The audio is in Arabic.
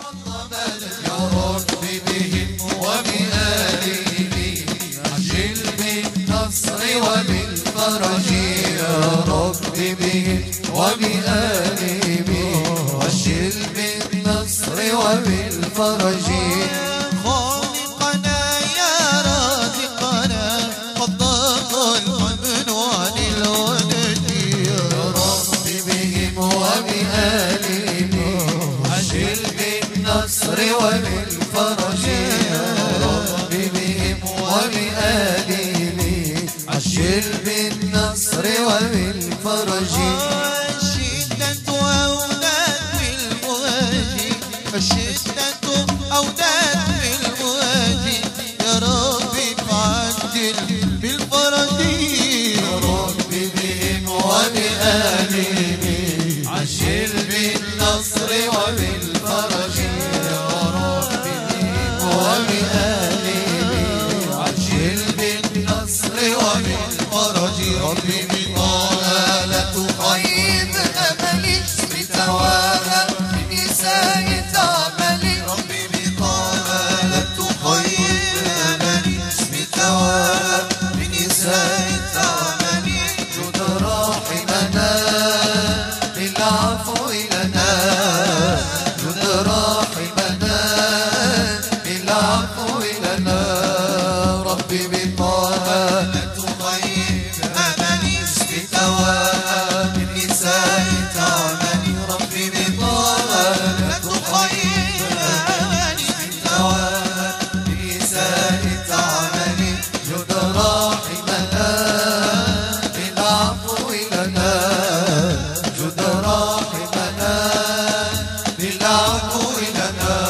يا رب بهم وبآلهم عجل بالنصر وبالفرج يا رب بهم وبآلهم عجل بالنصر وبالفرج خالقنا يا رازقنا فضاق الأمن عن الولد يا رب بهم وبآلهم عجل بالنصر وبالفرج يا رب بهم وبآلهم عجل بالنصر وبالفرج الشدة أودت بالمواجه الشدة أودت بالمواجه يا ربي فعجل بالفرج يا رب بهم وبآلهم عجل بالنصر وبالفرج يا رب بهم وبآلهم عجل بالنصر وبالفرج ربي بطه لا تخيب أملي بتواها بنساء تعملي ربي بطه لا تخيب أملي بتواها بنساء تعملي جد راحمنا بالعفو لنا جد راحمنا بالعفو لنا ربي بطه لا تخيب أملي بتواها بالنساء تعملي ربي بطه لا تخيب أملي بتواها بالنساء تعملي جد راحمنا بالعفو لنا جد راحمنا بالعفو لنا